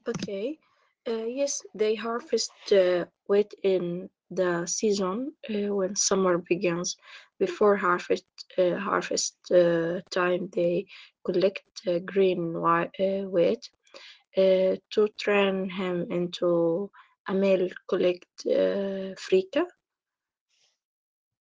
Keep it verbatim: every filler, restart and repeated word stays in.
Okay. Uh, yes, they harvest uh, wheat in the season uh, when summer begins. Before harvest uh, harvest uh, time, they collect uh, green wi- uh, wheat uh, to turn him into a meal collect uh, frika.